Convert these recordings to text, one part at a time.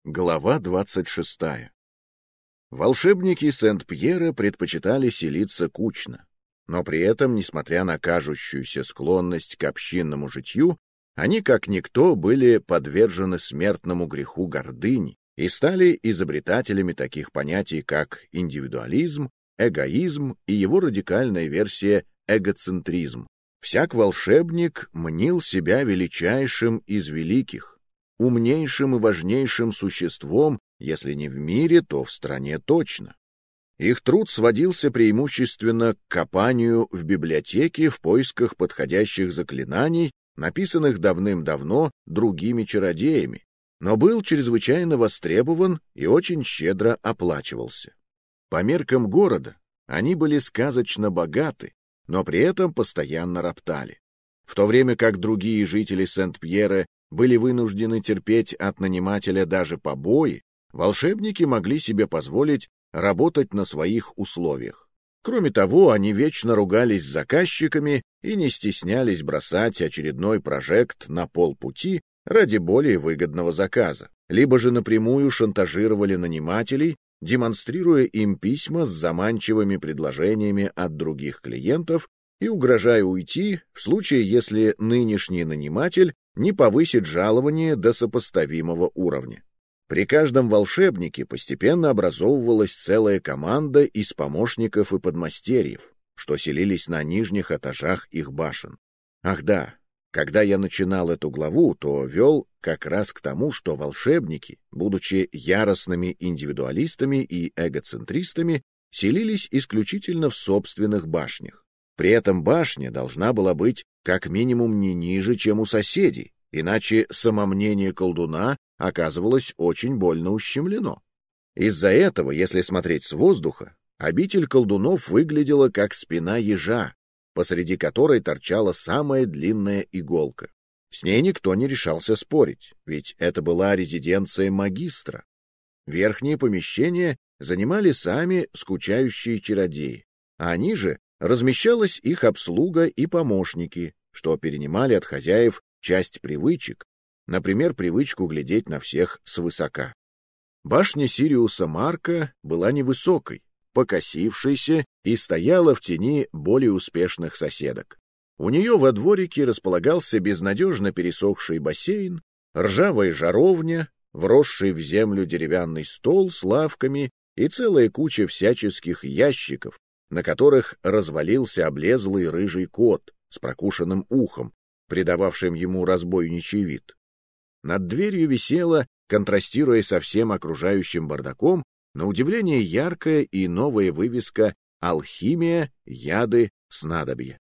Глава 26. Волшебники Сент-Пьера предпочитали селиться кучно, но при этом, несмотря на кажущуюся склонность к общинному житью, они, как никто, были подвержены смертному греху гордыни и стали изобретателями таких понятий, как индивидуализм, эгоизм и его радикальная версия эгоцентризм. Всяк волшебник мнил себя величайшим из великих, умнейшим и важнейшим существом, если не в мире, то в стране точно. Их труд сводился преимущественно к копанию в библиотеке в поисках подходящих заклинаний, написанных давным-давно другими чародеями, но был чрезвычайно востребован и очень щедро оплачивался. По меркам города они были сказочно богаты, но при этом постоянно роптали. В то время как другие жители Сент-Пьера были вынуждены терпеть от нанимателя даже побои, волшебники могли себе позволить работать на своих условиях. Кроме того, они вечно ругались с заказчиками и не стеснялись бросать очередной прожект на полпути ради более выгодного заказа, либо же напрямую шантажировали нанимателей, демонстрируя им письма с заманчивыми предложениями от других клиентов и угрожая уйти в случае, если нынешний наниматель не повысит жалование до сопоставимого уровня. При каждом волшебнике постепенно образовывалась целая команда из помощников и подмастерьев, что селились на нижних этажах их башен. Ах да, когда я начинал эту главу, то вел как раз к тому, что волшебники, будучи яростными индивидуалистами и эгоцентристами, селились исключительно в собственных башнях. При этом башня должна была быть как минимум не ниже, чем у соседей, иначе самомнение колдуна оказывалось очень больно ущемлено. Из-за этого, если смотреть с воздуха, обитель колдунов выглядела как спина ежа, посреди которой торчала самая длинная иголка. С ней никто не решался спорить, ведь это была резиденция магистра. Верхние помещения занимали сами скучающие чародеи, а ниже размещалась их обслуга и помощники, что перенимали от хозяев часть привычек, например, привычку глядеть на всех свысока. Башня Сириуса Марка была невысокой, покосившейся и стояла в тени более успешных соседок. У нее во дворике располагался безнадежно пересохший бассейн, ржавая жаровня, вросший в землю деревянный стол с лавками и целая куча всяческих ящиков, на которых развалился облезлый рыжий кот с прокушенным ухом, придававшим ему разбойничий вид. Над дверью висела, контрастируя со всем окружающим бардаком, на удивление яркая и новая вывеска «Алхимия, яды, снадобья».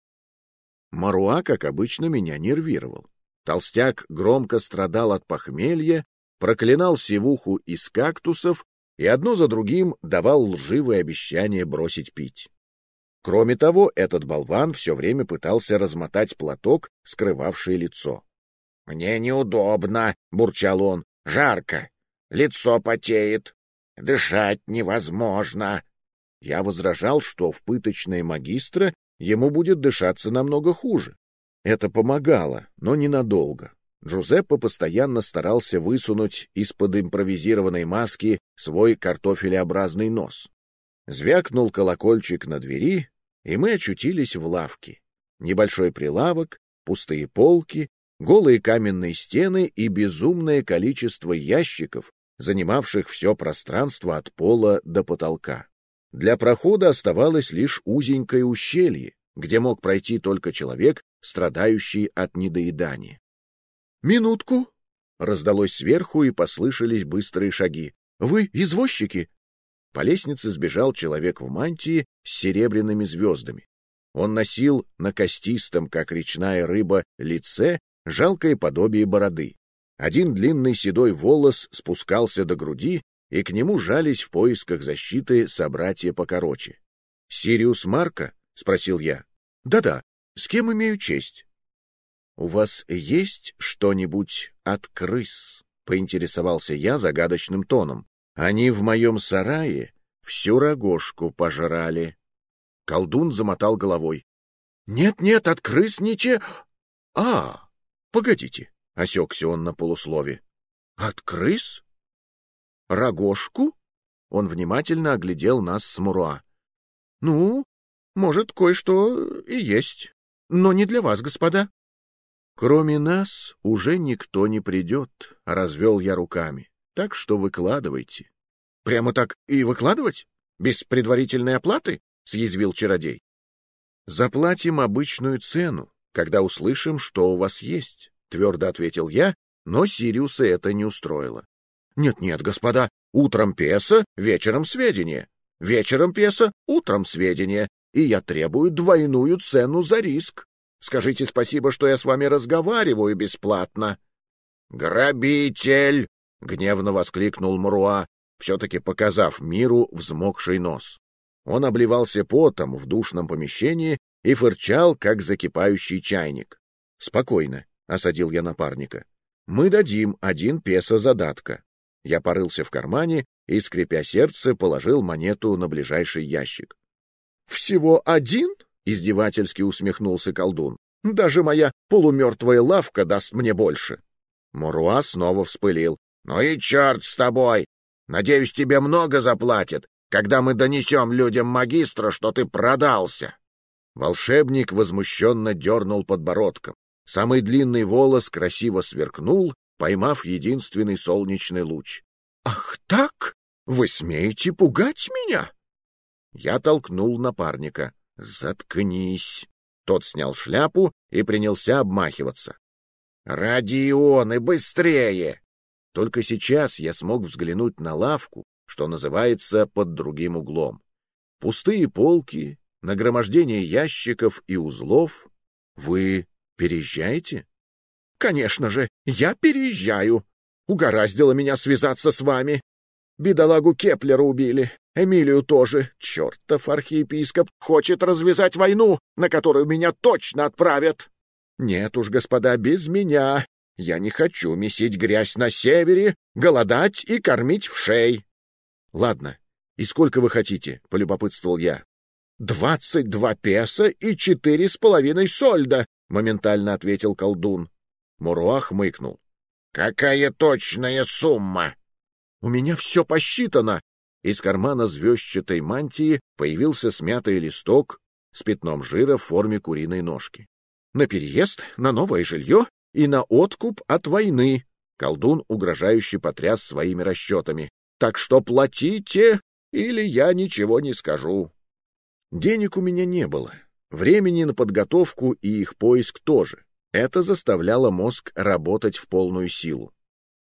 Маруа, как обычно, меня нервировал. Толстяк громко страдал от похмелья, проклинал сивуху из кактусов и одно за другим давал лживые обещания бросить пить. Кроме того, этот болван все время пытался размотать платок, скрывавший лицо. — Мне неудобно, — бурчал он, — жарко, лицо потеет, дышать невозможно. Я возражал, что в пыточной магистра ему будет дышаться намного хуже. Это помогало, но ненадолго. Джузеппе постоянно старался высунуть из-под импровизированной маски свой картофелеобразный нос. Звякнул колокольчик на двери, и мы очутились в лавке. Небольшой прилавок, пустые полки, голые каменные стены и безумное количество ящиков, занимавших все пространство от пола до потолка. Для прохода оставалось лишь узенькое ущелье, где мог пройти только человек, страдающий от недоедания. «Минутку!» — раздалось сверху, и послышались быстрые шаги. «Вы извозчики?» По лестнице сбежал человек в мантии с серебряными звездами. Он носил на костистом, как речная рыба, лице жалкое подобие бороды. Один длинный седой волос спускался до груди, и к нему жались в поисках защиты собратья покороче. — Сириус Марка? — спросил я. — Да-да. С кем имею честь? — У вас есть что-нибудь от крыс? — поинтересовался я загадочным тоном. — Они в моем сарае всю рогожку пожрали. Колдун замотал головой. — Нет-нет, от крыс ничего... — А, погодите, — осекся он на полуслове. — От крыс? Рогожку? Он внимательно оглядел нас с Муруа. Ну, может, кое-что и есть, но не для вас, господа. Кроме нас уже никто не придет, развел я руками. Так что выкладывайте. Прямо так и выкладывать? Без предварительной оплаты? Съязвил чародей. Заплатим обычную цену, когда услышим, что у вас есть, твердо ответил я, но Сириуса это не устроило. Нет-нет, господа, утром песо, вечером сведения. Вечером песо, утром сведения. И я требую двойную цену за риск. Скажите спасибо, что я с вами разговариваю бесплатно. «Грабитель!» — гневно воскликнул Муруа, все-таки показав миру взмокший нос. Он обливался потом в душном помещении и фырчал, как закипающий чайник. «Спокойно», — осадил я напарника. «Мы дадим 1 песо задатка». Я порылся в кармане и, скрипя сердце, положил монету на ближайший ящик. «Всего 1?» — издевательски усмехнулся колдун. «Даже моя полумертвая лавка даст мне больше». Муруа снова вспылил. «Ну и черт с тобой! Надеюсь, тебе много заплатят, когда мы донесем людям магистра, что ты продался». Волшебник возмущенно дернул подбородком. Самый длинный волос красиво сверкнул, поймав единственный солнечный луч. «Ах так? Вы смеете пугать меня?» Я толкнул напарника. «Заткнись!» Тот снял шляпу и принялся обмахиваться. «Ради Ионы, быстрее!» Только сейчас я смог взглянуть на лавку, что называется, под другим углом. Пустые полки, нагромождение ящиков и узлов. Вы переезжаете? Конечно же, я переезжаю. Угораздило меня связаться с вами. Бедолагу Кеплера убили, Эмилию тоже. Чертов архиепископ хочет развязать войну, на которую меня точно отправят. Нет уж, господа, без меня. Я не хочу месить грязь на севере, голодать и кормить вшей. Ладно, и сколько вы хотите? — полюбопытствовал я. 22 песо и 4,5 сольда, — моментально ответил колдун. Муруа хмыкнул. Какая точная сумма? У меня все посчитано. Из кармана звездчатой мантии появился смятый листок с пятном жира в форме куриной ножки. На переезд, на новое жилье и на откуп от войны. Колдун угрожающе потряс своими расчетами. Так что платите, или я ничего не скажу. Денег у меня не было. Времени на подготовку и их поиск тоже. Это заставляло мозг работать в полную силу.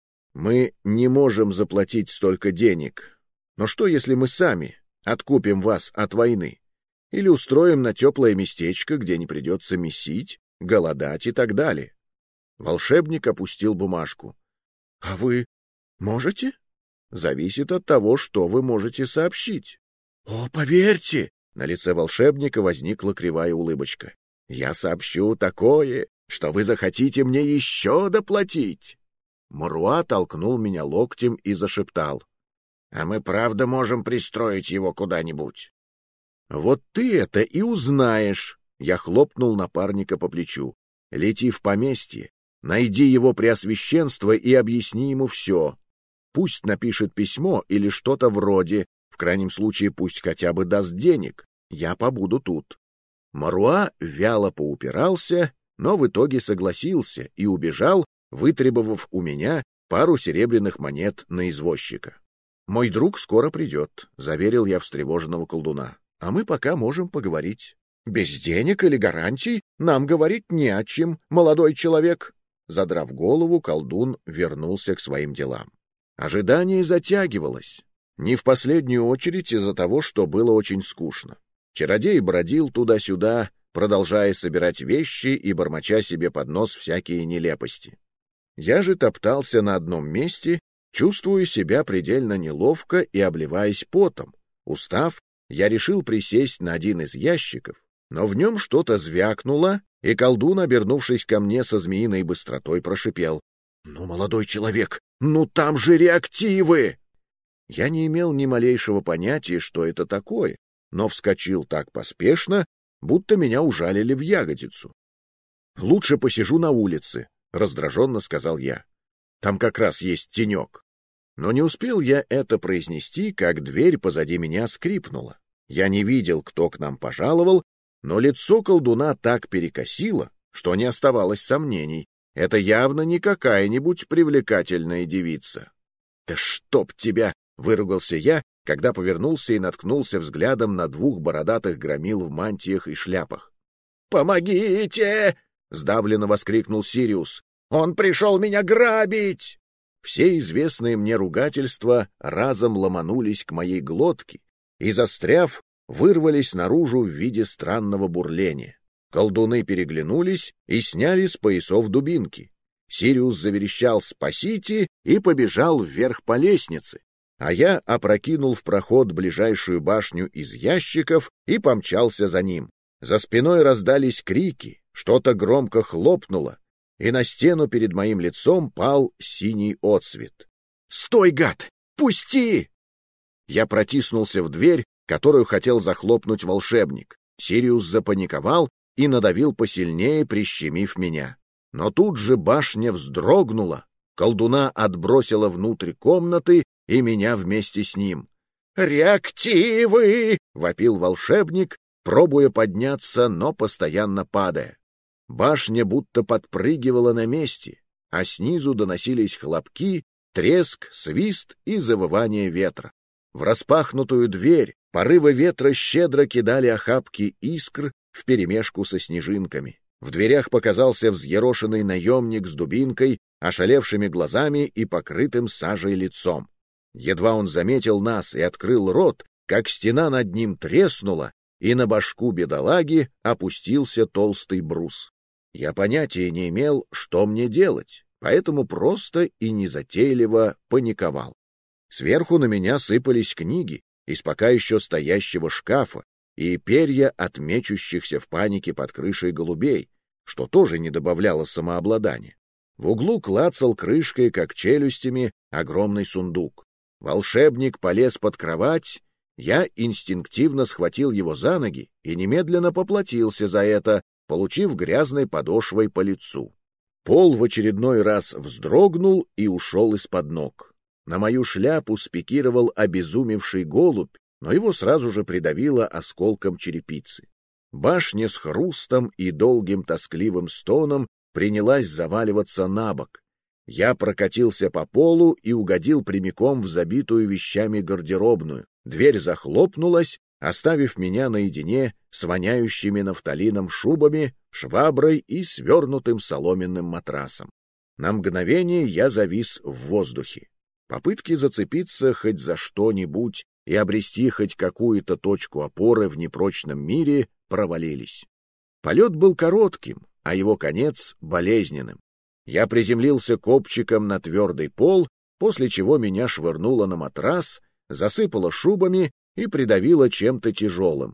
Мы не можем заплатить столько денег. Но что, если мы сами откупим вас от войны? Или устроим на теплое местечко, где не придется месить, голодать и так далее? Волшебник опустил бумажку. — А вы можете? — Зависит от того, что вы можете сообщить. — О, поверьте! На лице волшебника возникла кривая улыбочка. — Я сообщу такое, что вы захотите мне еще доплатить. Муруа толкнул меня локтем и зашептал. — А мы правда можем пристроить его куда-нибудь? — Вот ты это и узнаешь. Я хлопнул напарника по плечу. — Лети в поместье, найди его преосвященство и объясни ему все. Пусть напишет письмо или что-то вроде, в крайнем случае пусть хотя бы даст денег. Я побуду тут. Муруа вяло поупирался, но в итоге согласился и убежал, вытребовав у меня пару серебряных монет на извозчика. «Мой друг скоро придет», — заверил я встревоженного колдуна. «А мы пока можем поговорить». «Без денег или гарантий нам говорить не о чем, молодой человек». Задрав голову, колдун вернулся к своим делам. Ожидание затягивалось. Не в последнюю очередь из-за того, что было очень скучно. Чародей бродил туда-сюда, продолжая собирать вещи и бормоча себе под нос всякие нелепости. Я же топтался на одном месте, чувствуя себя предельно неловко и обливаясь потом. Устав, я решил присесть на один из ящиков, но в нем что-то звякнуло, и колдун, обернувшись ко мне со змеиной быстротой, прошипел. — Ну, молодой человек, ну там же реактивы! Я не имел ни малейшего понятия, что это такое, но вскочил так поспешно, будто меня ужалили в ягодицу. — Лучше посижу на улице, — раздраженно сказал я. — Там как раз есть тенек. Но не успел я это произнести, как дверь позади меня скрипнула. Я не видел, кто к нам пожаловал, но лицо колдуна так перекосило, что не оставалось сомнений. Это явно не какая-нибудь привлекательная девица. «Да чтоб тебя!» — выругался я, когда повернулся и наткнулся взглядом на двух бородатых громил в мантиях и шляпах. «Помогите!» — сдавленно воскликнул Сириус. «Он пришел меня грабить!» Все известные мне ругательства разом ломанулись к моей глотке и, застряв, вырвались наружу в виде странного бурления. Колдуны переглянулись и сняли с поясов дубинки. Сириус заверещал «Спасите!» и побежал вверх по лестнице, а я опрокинул в проход ближайшую башню из ящиков и помчался за ним. За спиной раздались крики, что-то громко хлопнуло, и на стену перед моим лицом пал синий отсвет. «Стой, гад! Пусти!» Я протиснулся в дверь, которую хотел захлопнуть волшебник. Сириус запаниковал и надавил посильнее, прищемив меня. Но тут же башня вздрогнула, колдуна отбросила внутрь комнаты и меня вместе с ним. «Реактивы!» — вопил волшебник, пробуя подняться, но постоянно падая. Башня будто подпрыгивала на месте, а снизу доносились хлопки, треск, свист и завывание ветра. В распахнутую дверь порывы ветра щедро кидали охапки искр вперемешку со снежинками. В дверях показался взъерошенный наемник с дубинкой, ошалевшими глазами и покрытым сажей лицом. Едва он заметил нас и открыл рот, как стена над ним треснула, и на башку бедолаги опустился толстый брус. Я понятия не имел, что мне делать, поэтому просто и незатейливо паниковал. Сверху на меня сыпались книги из пока еще стоящего шкафа и перья от мечущихся в панике под крышей голубей, что тоже не добавляло самообладания. В углу клацал крышкой, как челюстями, огромный сундук. Волшебник полез под кровать, я инстинктивно схватил его за ноги и немедленно поплатился за это, получив грязной подошвой по лицу. Пол в очередной раз вздрогнул и ушел из-под ног. На мою шляпу спикировал обезумевший голубь, но его сразу же придавило осколком черепицы. Башня с хрустом и долгим тоскливым стоном принялась заваливаться на бок. Я прокатился по полу и угодил прямиком в забитую вещами гардеробную. Дверь захлопнулась, оставив меня наедине с воняющими нафталином шубами, шваброй и свернутым соломенным матрасом. На мгновение я завис в воздухе. Попытки зацепиться хоть за что-нибудь и обрести хоть какую-то точку опоры в непрочном мире провалились. Полет был коротким, а его конец — болезненным. Я приземлился копчиком на твердый пол, после чего меня швырнуло на матрас, засыпало шубами и придавило чем-то тяжелым.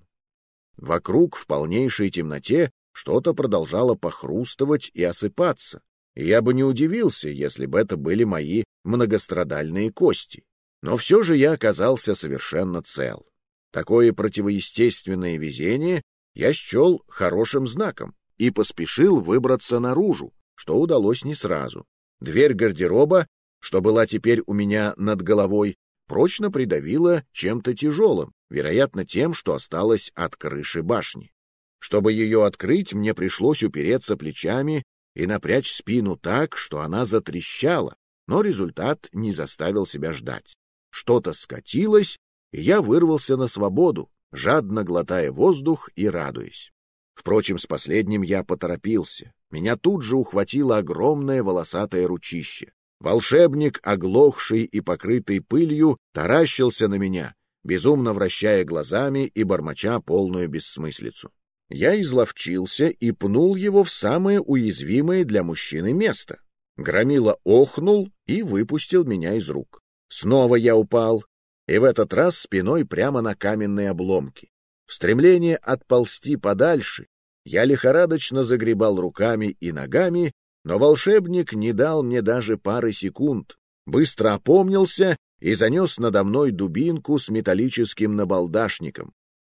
Вокруг в полнейшей темноте что-то продолжало похрустывать и осыпаться, и я бы не удивился, если бы это были мои многострадальные кости. Но все же я оказался совершенно цел. Такое противоестественное везение я счел хорошим знаком и поспешил выбраться наружу, что удалось не сразу. Дверь гардероба, что была теперь у меня над головой, прочно придавила чем-то тяжелым, вероятно, тем, что осталось от крыши башни. Чтобы ее открыть, мне пришлось упереться плечами и напрячь спину так, что она затрещала, но результат не заставил себя ждать. Что-то скатилось, и я вырвался на свободу, жадно глотая воздух и радуясь. Впрочем, с последним я поторопился. Меня тут же ухватило огромное волосатое ручище. Волшебник, оглохший и покрытый пылью, таращился на меня, безумно вращая глазами и бормоча полную бессмыслицу. Я изловчился и пнул его в самое уязвимое для мужчины место. Громила охнул и выпустил меня из рук. Снова я упал, и в этот раз спиной прямо на каменные обломки. В стремлении отползти подальше я лихорадочно загребал руками и ногами, но волшебник не дал мне даже пары секунд, быстро опомнился и занес надо мной дубинку с металлическим набалдашником.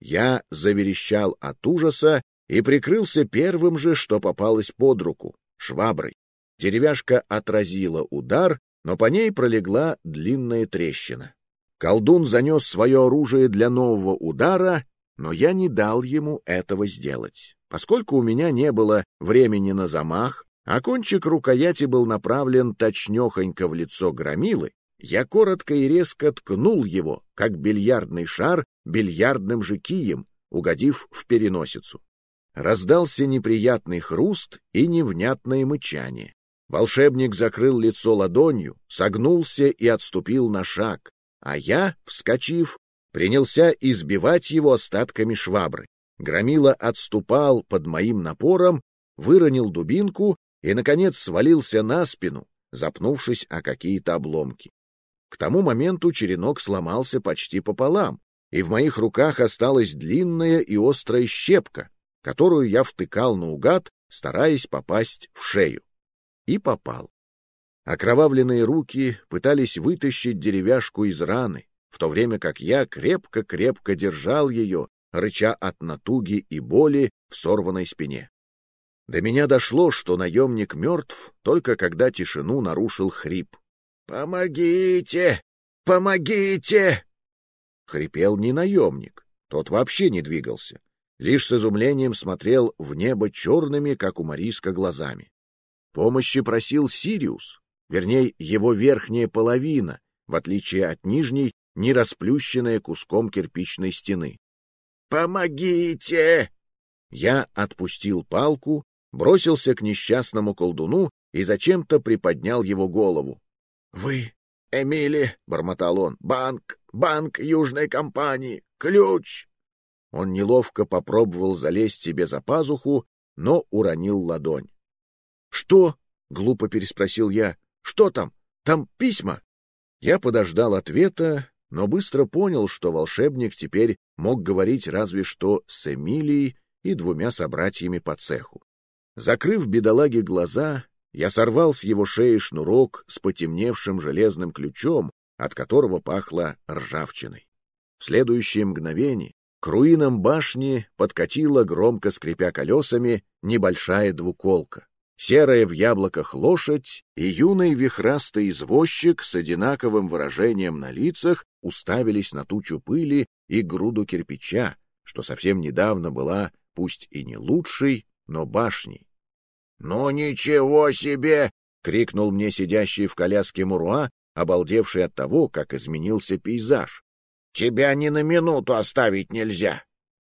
Я заверещал от ужаса и прикрылся первым же, что попалось под руку — шваброй. Деревяшка отразила удар, но по ней пролегла длинная трещина. Колдун занес свое оружие для нового удара, но я не дал ему этого сделать. Поскольку у меня не было времени на замах, а кончик рукояти был направлен точнёхонько в лицо громилы, я коротко и резко ткнул его, как бильярдный шар, бильярдным же кием, угодив в переносицу. Раздался неприятный хруст и невнятное мычание. Волшебник закрыл лицо ладонью, согнулся и отступил на шаг, а я, вскочив, принялся избивать его остатками швабры. Громила отступал под моим напором, выронил дубинку и, наконец, свалился на спину, запнувшись о какие-то обломки. К тому моменту черенок сломался почти пополам, и в моих руках осталась длинная и острая щепка, которую я втыкал наугад, стараясь попасть в шею. И попал. Окровавленные руки пытались вытащить деревяшку из раны, в то время как я крепко-крепко держал ее, рыча от натуги и боли в сорванной спине. До меня дошло, что наемник мертв, только когда тишину нарушил хрип. «Помогите! Помогите!» Хрипел не наемник, тот вообще не двигался, лишь с изумлением смотрел в небо черными, как у Мариска, глазами. Помощи просил Сириус, вернее, его верхняя половина, в отличие от нижней, не расплющенная куском кирпичной стены. «Помогите!» Я отпустил палку, бросился к несчастному колдуну и зачем-то приподнял его голову. «Вы, Эмили, — бормотал он, — банк Южной компании, ключ!» Он неловко попробовал залезть себе за пазуху, но уронил ладонь. «Что?» — глупо переспросил я. «Что там? Там письма?» Я подождал ответа, но быстро понял, что волшебник теперь мог говорить разве что с Эмилией и двумя собратьями по цеху. Закрыв бедолаге глаза, я сорвал с его шеи шнурок с потемневшим железным ключом, от которого пахло ржавчиной. В следующее мгновение к руинам башни подкатила, громко скрипя колесами, небольшая двуколка. Серая в яблоках лошадь и юный вихрастый извозчик с одинаковым выражением на лицах уставились на тучу пыли и груду кирпича, что совсем недавно была, пусть и не лучшей, но башней. «Ну ничего себе!» — крикнул мне сидящий в коляске Муруа, обалдевший от того, как изменился пейзаж. «Тебя ни на минуту оставить нельзя!